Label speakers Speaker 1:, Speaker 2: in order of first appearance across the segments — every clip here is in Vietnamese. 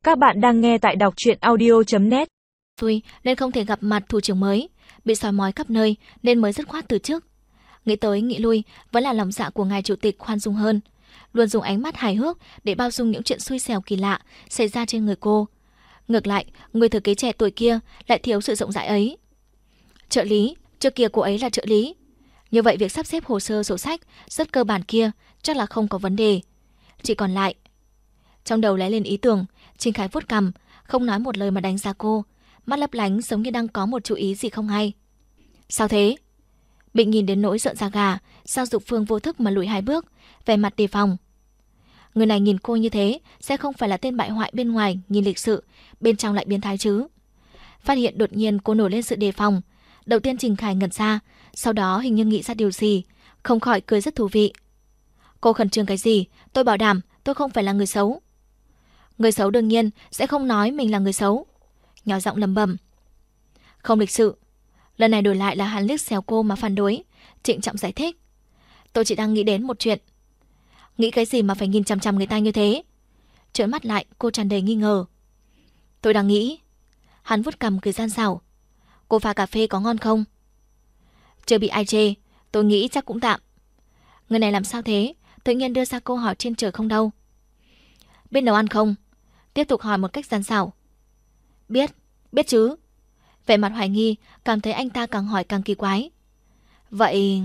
Speaker 1: Các bạn đang nghe tại đọc truyện audio.net.
Speaker 2: Xui nên không thể gặp mặt thủ trưởng mới, bị soi mói khắp nơi nên mới dứt khoát từ chức. Nghĩ tới nghĩ lui, vẫn là lòng dạ của ngài chủ tịch khoan dung hơn, luôn dùng ánh mắt hài hước để bao dung những chuyện xui xẻo kỳ lạ xảy ra trên người cô. Ngược lại, người thừa kế trẻ tuổi kia lại thiếu sự rộng rãi ấy. Trợ lý, trước kia cô ấy là trợ lý, như vậy việc sắp xếp hồ sơ sổ sách rất cơ bản kia chắc là không có vấn đề. Chỉ còn lại, trong đầu lóe lên ý tưởng, Trình Khải vuốt cằm, không nói một lời mà đánh giá cô, mắt lấp lánh giống như đang có một chú ý gì không hay. Sao thế? Bị nhìn đến nỗi rợn da gà, Sao Dục Phương vô thức mà lùi 2 bước, vẻ mặt đề phòng. Người này nhìn cô như thế sẽ không phải là tên bại hoại bên ngoài nhìn lịch sự, bên trong lại biến thái chứ? Phát hiện đột nhiên cô nổi lên sự đề phòng, đầu tiên Trình Khải ngẩn ra, sau đó hình như nghĩ ra điều gì, không khỏi cười rất thú vị. Cô khẩn trương cái gì? Tôi bảo đảm tôi không phải là người xấu. Người xấu đương nhiên sẽ không nói mình là người xấu. Nhỏ giọng lẩm bẩm. Không lịch sự. Lần này đổi lại là hắn liếc xéo cô mà phản đối, trịnh trọng giải thích. Tôi chỉ đang nghĩ đến một chuyện. Nghĩ cái gì mà phải nhìn chằm chằm người ta như thế? Trợn mắt lại, cô tràn đầy nghi ngờ. Tôi đang nghĩ. Hắn vuốt cằm cười gian xảo. Cô pha cà phê có ngon không? Chưa bị ai chê, tôi nghĩ chắc cũng tạm. Người này làm sao thế? Tự nhiên đưa ra câu hỏi trên trời không đâu. Biết nấu ăn không? Tiếp tục hỏi một cách gian xảo. Biết chứ. Vẻ mặt hoài nghi, cảm thấy anh ta càng hỏi càng kỳ quái. Vậy...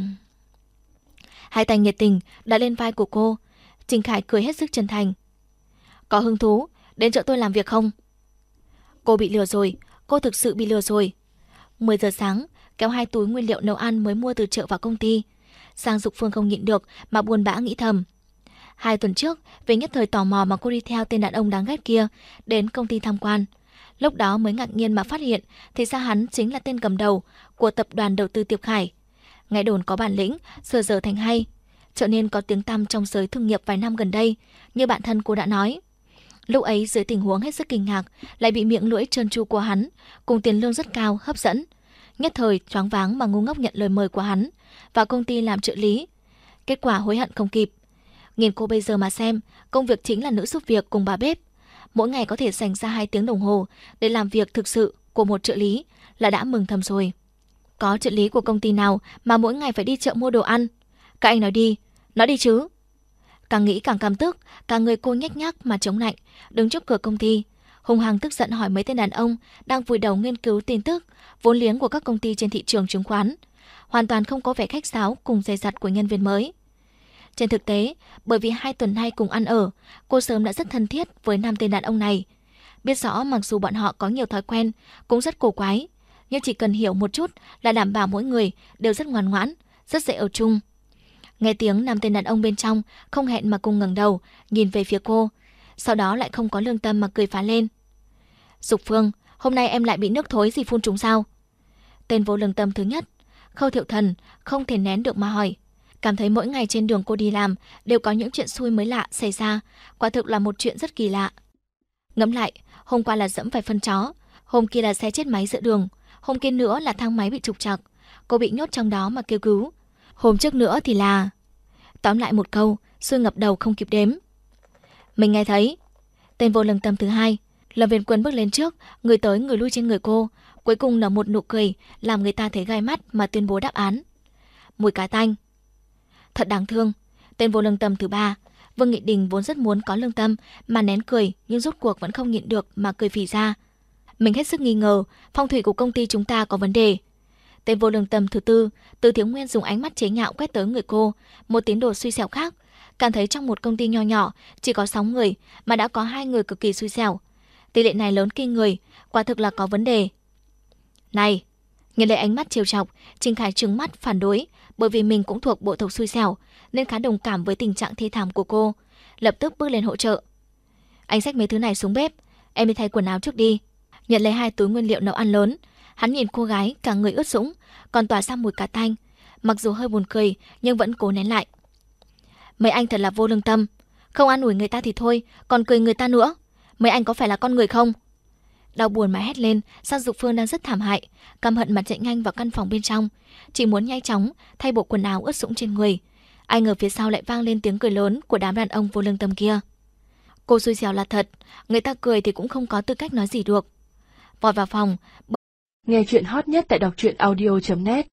Speaker 2: Hai tay nhiệt tình đã lên vai của cô. Trình Khải cười hết sức chân thành. Có hứng thú đến chỗ tôi làm việc không? Cô bị lừa rồi, cô thực sự bị lừa rồi. 10 giờ sáng, kéo 2 túi nguyên liệu nấu ăn mới mua từ chợ vào công ty. Giang Dục Phương không nhịn được mà buồn bã nghĩ thầm. 2 tuần trước, vì nhất thời tò mò mà cô đi theo tên đàn ông đáng ghét kia đến công ty tham quan. Lúc đó mới ngạc nhiên mà phát hiện thì ra hắn chính là tên cầm đầu của tập đoàn đầu tư Tiệp Khải. Nghe đồn có bản lĩnh, giờ thành hay, trở nên có tiếng tăm trong giới thương nghiệp vài năm gần đây, như bạn thân cô đã nói. Lúc ấy dưới tình huống hết sức kinh ngạc, lại bị miệng lưỡi trơn tru của hắn, cùng tiền lương rất cao, hấp dẫn. Nhất thời choáng váng mà ngu ngốc nhận lời mời của hắn vào công ty làm trợ lý. Kết quả hối hận không kịp. Nhìn cô bây giờ mà xem, công việc chính là nữ giúp việc cùng bà bếp. Mỗi ngày có thể dành ra 2 tiếng đồng hồ để làm việc thực sự của một trợ lý là đã mừng thầm rồi. Có trợ lý của công ty nào mà mỗi ngày phải đi chợ mua đồ ăn? Các anh nói đi chứ. Càng nghĩ càng căm tức, cả người cô nhếch nhác mà chống lạnh, đứng trước cửa công ty, hung hăng tức giận hỏi mấy tên đàn ông đang vùi đầu nghiên cứu tin tức, vốn liếng của các công ty trên thị trường chứng khoán, hoàn toàn không có vẻ khách sáo cùng dè dặt của nhân viên mới. Trên thực tế, bởi vì 2 tuần nay cùng ăn ở, cô sớm đã rất thân thiết với 5 tên đàn ông này. Biết rõ mặc dù bọn họ có nhiều thói quen, cũng rất cổ quái, nhưng chỉ cần hiểu một chút là đảm bảo mỗi người đều rất ngoan ngoãn, rất dễ ở chung. Nghe tiếng 5 tên đàn ông bên trong không hẹn mà cùng ngẩng đầu nhìn về phía cô, sau đó lại không có lương tâm mà cười phá lên. Dục Phương, hôm nay em lại bị nước thối gì phun trúng sao? Tên vô lương tâm thứ nhất, Khâu Thiệu Thần, không thể nén được mà hỏi. Cảm thấy mỗi ngày trên đường cô đi làm đều có những chuyện xui mới lạ xảy ra, quả thực là một chuyện rất kỳ lạ. Ngẫm lại, hôm qua là dẫm phải phân chó, hôm kia là xe chết máy giữa đường, hôm kia nữa là thang máy bị trục trặc, cô bị nhốt trong đó mà kêu cứu. Hôm trước nữa thì là... Tóm lại một câu, xui ngập đầu không kịp đếm. Mình nghe thấy. Tên vô lương tâm thứ hai, Lâm Viên Quân bước lên trước, người tới người lui trên người cô, cuối cùng nở một nụ cười làm người ta thấy gai mắt mà tuyên bố đáp án. Mùi cá tanh. Thật đáng thương. Tên vô lương tâm thứ ba, Vương Nghị Đình vốn rất muốn có lương tâm mà nén cười, nhưng rốt cuộc vẫn không nhịn được mà cười phì ra. Mình hết sức nghi ngờ phong thủy của công ty chúng ta có vấn đề. Tên vô lương tâm thứ tư, Từ Thiếu Nguyên dùng ánh mắt chế nhạo quét tới người cô, một tín đồ xui xẻo khác. Cảm thấy trong một công ty nho nhỏ chỉ có 6 người mà đã có 2 người cực kỳ xui xẻo. Tỷ lệ này lớn kinh người, quả thực là có vấn đề. Này, nhìn lấy ánh mắt trêu chọc, Trình Khải trừng mắt phản đối, bởi vì mình cũng thuộc bộ tộc xui xẻo nên khá đồng cảm với tình trạng thê thảm của cô, lập tức bước lên hỗ trợ. Anh xách mấy thứ này xuống bếp, em đi thay quần áo trước đi. Nhận lấy 2 túi nguyên liệu nấu ăn lớn, hắn nhìn cô gái cả người ướt sũng, còn tỏa ra mùi cá tanh, mặc dù hơi buồn cười nhưng vẫn cố nén lại. Mấy anh thật là vô lương tâm, không an ủi người ta thì thôi, còn cười người ta nữa. Mấy anh có phải là con người không? Đau buồn mà hét lên, Giang Dục Phương đang rất thảm hại, căm hận mà chạy nhanh vào căn phòng bên trong, chỉ muốn nhanh chóng thay bộ quần áo ướt sũng trên người. Ai ngờ phía sau lại vang lên tiếng cười lớn của đám đàn ông vô lương tâm kia. Cô xui xẻo là thật, người ta cười thì cũng không có tư cách nói gì được. Vọt vào phòng.
Speaker 1: Nghe chuyện hot nhất tại đọc truyện audio.net